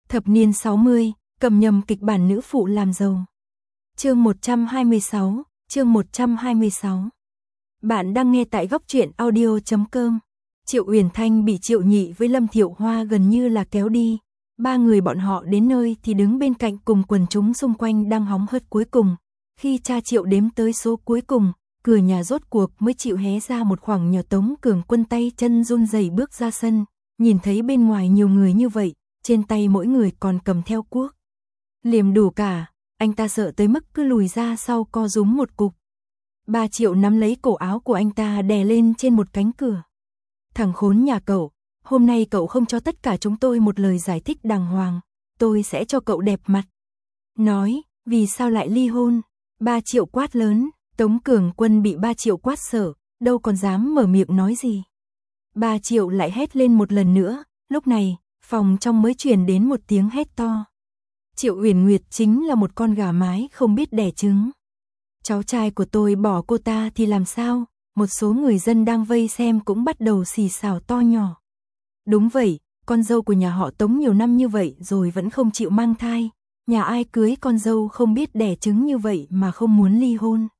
Thập niên 60, cầm nhầm kịch bản nữ phụ làm giàu. Chương 126, chương 126. Bạn đang nghe tại góc truyện audio.com. Triệu Uyển Thanh bị Triệu Nhị với Lâm Thiệu Hoa gần như là kéo đi. Ba người bọn họ đến nơi thì đứng bên cạnh cùng quần chúng xung quanh đang hóng hớt cuối cùng. Khi cha Triệu đếm tới số cuối cùng, cửa nhà rốt cuộc mới chịu hé ra một khoảng nhỏ. Tống Cường Quân tay chân run rẩy bước ra sân, nhìn thấy bên ngoài nhiều người như vậy, trên tay mỗi người còn cầm theo cuốc. Liềm đủ cả, anh ta sợ tới mức cứ lùi ra sau co rúm một cục. Ba Triệu nắm lấy cổ áo của anh ta đè lên trên một cánh cửa. Thằng khốn nhà cậu, hôm nay cậu không cho tất cả chúng tôi một lời giải thích đàng hoàng, tôi sẽ cho cậu đẹp mặt. Nói, vì sao lại ly hôn? Ba Triệu quát lớn. Tống Cường Quân bị Ba Triệu quát sợ, đâu còn dám mở miệng nói gì. Ba Triệu lại hét lên một lần nữa, lúc này, phòng trong mới truyền đến một tiếng hét to. Triệu Uyển Nguyệt chính là một con gà mái không biết đẻ trứng. Cháu trai của tôi bỏ cô ta thì làm sao? Một số người dân đang vây xem cũng bắt đầu xì xào to nhỏ. Đúng vậy, con dâu của nhà họ Tống nhiều năm như vậy rồi vẫn không chịu mang thai. Nhà ai cưới con dâu không biết đẻ trứng như vậy mà không muốn ly hôn.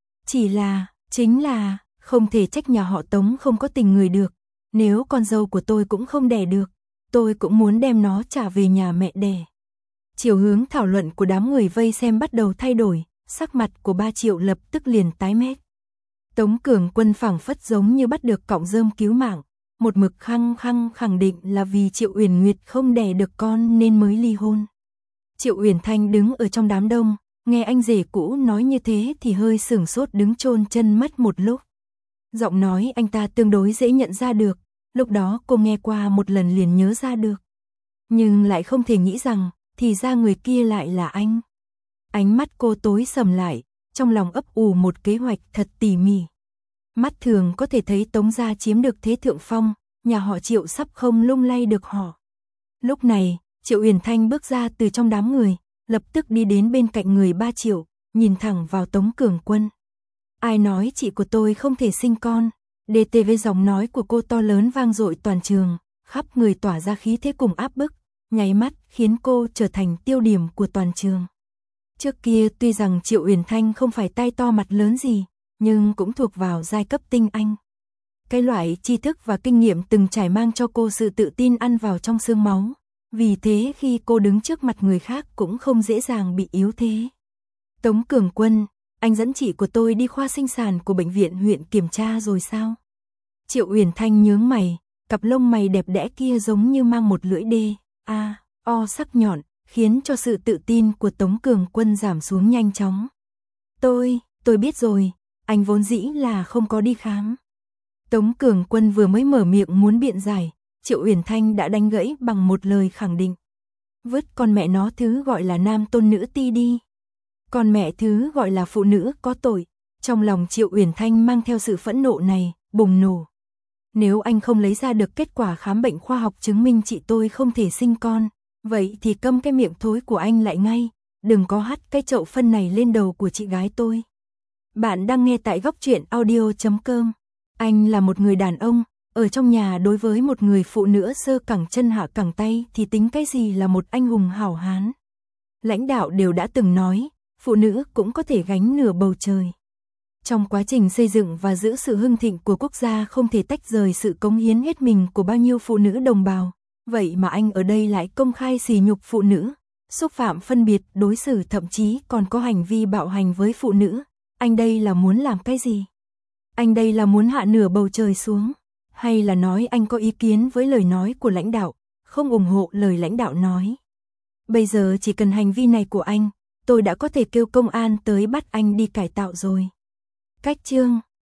Chính là, không thể trách nhà họ Tống không có tình người được. Nếu con dâu của tôi cũng không đẻ được, tôi cũng muốn đem nó trả về nhà mẹ đẻ. Chiều hướng thảo luận của đám người vây xem bắt đầu thay đổi, sắc mặt của Ba Triệu lập tức liền tái mét. Tống Cường Quân phảng phất giống như bắt được cọng rơm cứu mạng, một mực khẳng định là vì Triệu Uyển Nguyệt không đẻ được con nên mới ly hôn. Triệu Uyển Thanh đứng ở trong đám đông, nghe anh rể cũ nói như thế thì hơi sửng sốt đứng chôn chân mất một lúc. Giọng nói anh ta tương đối dễ nhận ra được, lúc đó cô nghe qua một lần liền nhớ ra được. Nhưng lại không thể nghĩ rằng, thì ra người kia lại là anh. Ánh mắt cô tối sầm lại, trong lòng ấp ủ một kế hoạch thật tỉ mỉ. Mắt thường có thể thấy Tống gia chiếm được thế thượng phong, nhà họ Triệu sắp không lung lay được họ. Lúc này, Triệu Uyển Thanh bước ra từ trong đám người, lập tức đi đến bên cạnh người Ba Triệu, nhìn thẳng vào Tống Cường Quân. Ai nói chị của tôi không thể sinh con? DTV giọng nói của cô to lớn vang dội toàn trường, khắp người tỏa ra khí thế cùng áp bức, nháy mắt khiến cô trở thành tiêu điểm của toàn trường. Trước kia tuy rằng Triệu Uyển Thanh không phải tay to mặt lớn gì, nhưng cũng thuộc vào giai cấp tinh anh. Cái loại tri thức và kinh nghiệm từng trải mang cho cô sự tự tin ăn vào trong xương máu. Vì thế khi cô đứng trước mặt người khác cũng không dễ dàng bị yếu thế. Tống Cường Quân, anh dẫn chị của tôi đi khoa sinh sản của bệnh viện huyện kiểm tra rồi sao? Triệu Uyển Thanh nhướng mày, cặp lông mày đẹp đẽ kia giống như mang một lưỡi o sắc nhọn, khiến cho sự tự tin của Tống Cường Quân giảm xuống nhanh chóng. Tôi biết rồi, anh vốn dĩ là không có đi khám. Tống Cường Quân vừa mới mở miệng muốn biện giải, Triệu Uyển Thanh đã đánh gãy bằng một lời khẳng định. Vứt con mẹ nó thứ gọi là nam tôn nữ ti đi. Con mẹ thứ gọi là phụ nữ có tội. Trong lòng Triệu Uyển Thanh mang theo sự phẫn nộ này, bùng nổ. Nếu anh không lấy ra được kết quả khám bệnh khoa học chứng minh chị tôi không thể sinh con, vậy thì câm cái miệng thối của anh lại ngay, đừng có hắt cái chậu phân này lên đầu của chị gái tôi. Bạn đang nghe tại góc truyện audio.com. Anh là một người đàn ông, ở trong nhà đối với một người phụ nữ sơ cẳng chân hạ cẳng tay thì tính cái gì là một anh hùng hảo hán. Lãnh đạo đều đã từng nói, phụ nữ cũng có thể gánh nửa bầu trời. Trong quá trình xây dựng và giữ sự hưng thịnh của quốc gia không thể tách rời sự cống hiến hết mình của bao nhiêu phụ nữ đồng bào. Vậy mà anh ở đây lại công khai sỉ nhục phụ nữ, xúc phạm phân biệt đối xử, thậm chí còn có hành vi bạo hành với phụ nữ. Anh đây là muốn làm cái gì? Anh đây là muốn hạ nửa bầu trời xuống? Hay là nói anh có ý kiến với lời nói của lãnh đạo, không ủng hộ lời lãnh đạo nói? Bây giờ chỉ cần hành vi này của anh, tôi đã có thể kêu công an tới bắt anh đi cải tạo rồi. Cách chương